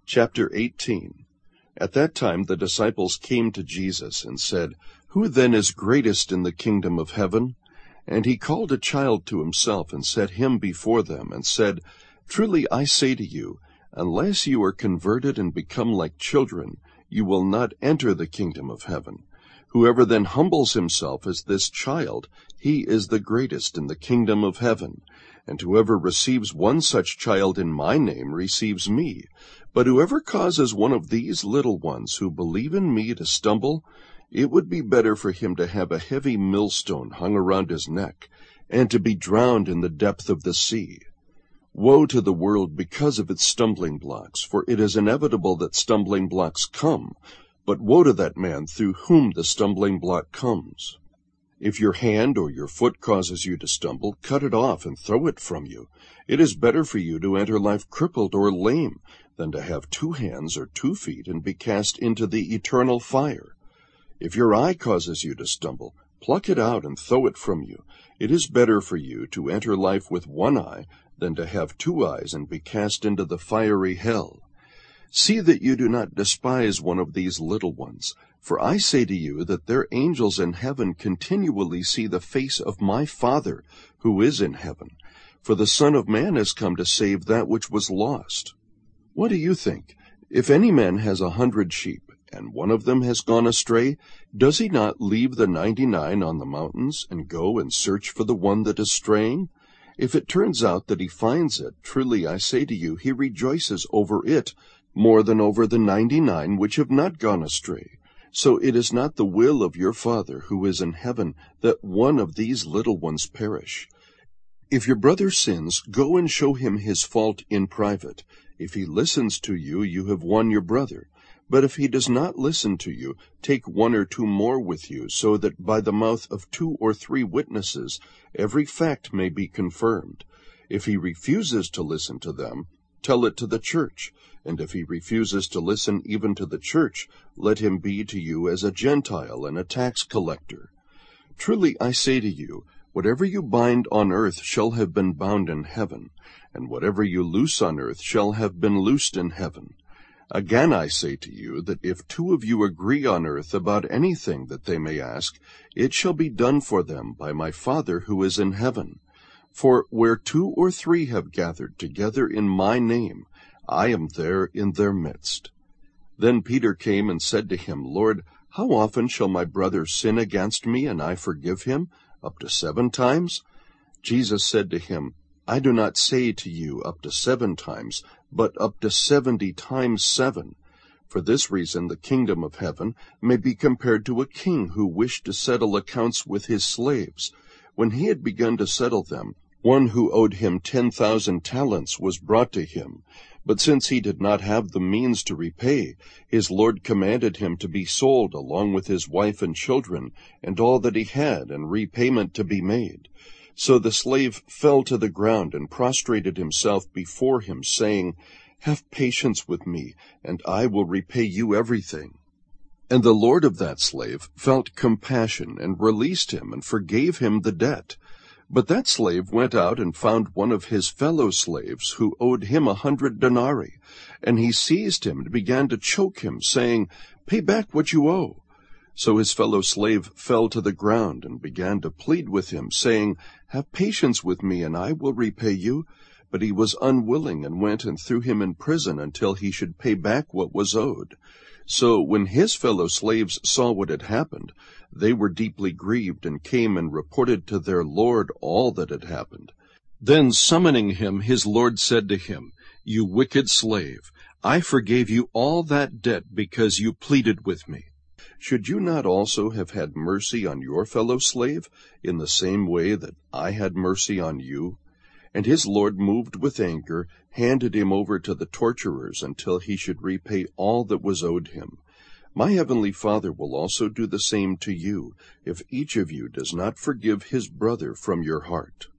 Chapter 18. At that time the disciples came to Jesus and said, "Who then is greatest in the kingdom of heaven?" And he called a child to himself and set him before them, and said, "Truly I say to you, unless you are converted and become like children, you will not enter the kingdom of heaven. Whoever then humbles himself as this child, he is the greatest in the kingdom of heaven. And whoever receives one such child in my name receives me. But whoever causes one of these little ones who believe in me to stumble, it would be better for him to have a heavy millstone hung around his neck, and to be drowned in the depth of the sea. Woe to the world because of its stumbling blocks, for it is inevitable that stumbling blocks come, but woe to that man through whom the stumbling block comes. If your hand or your foot causes you to stumble, cut it off and throw it from you. It is better for you to enter life crippled or lame than to have 2 hands or 2 feet and be cast into the eternal fire. If your eye causes you to stumble, pluck it out and throw it from you. It is better for you to enter life with 1 eye than to have 2 eyes and be cast into the fiery hell. See that you do not despise one of these little ones, for I say to you that their angels in heaven continually see the face of my Father who is in heaven. For the Son of Man has come to save that which was lost. What do you think? If any man has 100 sheep, and one of them has gone astray, does he not leave the 99 on the mountains and go and search for the one that is straying? If it turns out that he finds it, truly I say to you, he rejoices over it more than over the 99 which have not gone astray. So it is not the will of your Father who is in heaven that one of these little ones perish. If your brother sins, go and show him his fault in private. If he listens to you, you have won your brother. But if he does not listen to you, take 1 or 2 more with you, so that by the mouth of 2 or 3 witnesses every fact may be confirmed. If he refuses to listen to them, tell it to the church. And if he refuses to listen even to the church, let him be to you as a Gentile and a tax collector. Truly I say to you, whatever you bind on earth shall have been bound in heaven, and whatever you loose on earth shall have been loosed in heaven. Again I say to you that if 2 of you agree on earth about anything that they may ask, it shall be done for them by my Father who is in heaven. For where 2 or 3 have gathered together in my name, I am there in their midst. Then Peter came and said to him, Lord, how often shall my brother sin against me, and I forgive him? Up to 7 times? Jesus said to him, I do not say to you up to 7 times, but up to 70 times 7. For this reason the kingdom of heaven may be compared to a king who wished to settle accounts with his slaves. When he had begun to settle them, one who owed him 10,000 talents was brought to him. But since he did not have the means to repay, his lord commanded him to be sold along with his wife and children, and all that he had, and repayment to be made. So the slave fell to the ground and prostrated himself before him, saying, Have patience with me, and I will repay you everything. And the lord of that slave felt compassion, and released him, and forgave him the debt. But that slave went out and found one of his fellow slaves who owed him 100 denarii, and he seized him and began to choke him, saying, Pay back what you owe. So his fellow slave fell to the ground and began to plead with him, saying, Have patience with me, and I will repay you. But he was unwilling, and went and threw him in prison until he should pay back what was owed. So when his fellow slaves saw what had happened, they were deeply grieved, and came and reported to their lord all that had happened. Then summoning him, his lord said to him, You wicked slave, I forgave you all that debt because you pleaded with me. Should you not also have had mercy on your fellow slave, in the same way that I had mercy on you? And his lord, moved with anger, handed him over to the torturers until he should repay all that was owed him. My heavenly Father will also do the same to you, if each of you does not forgive his brother from your heart.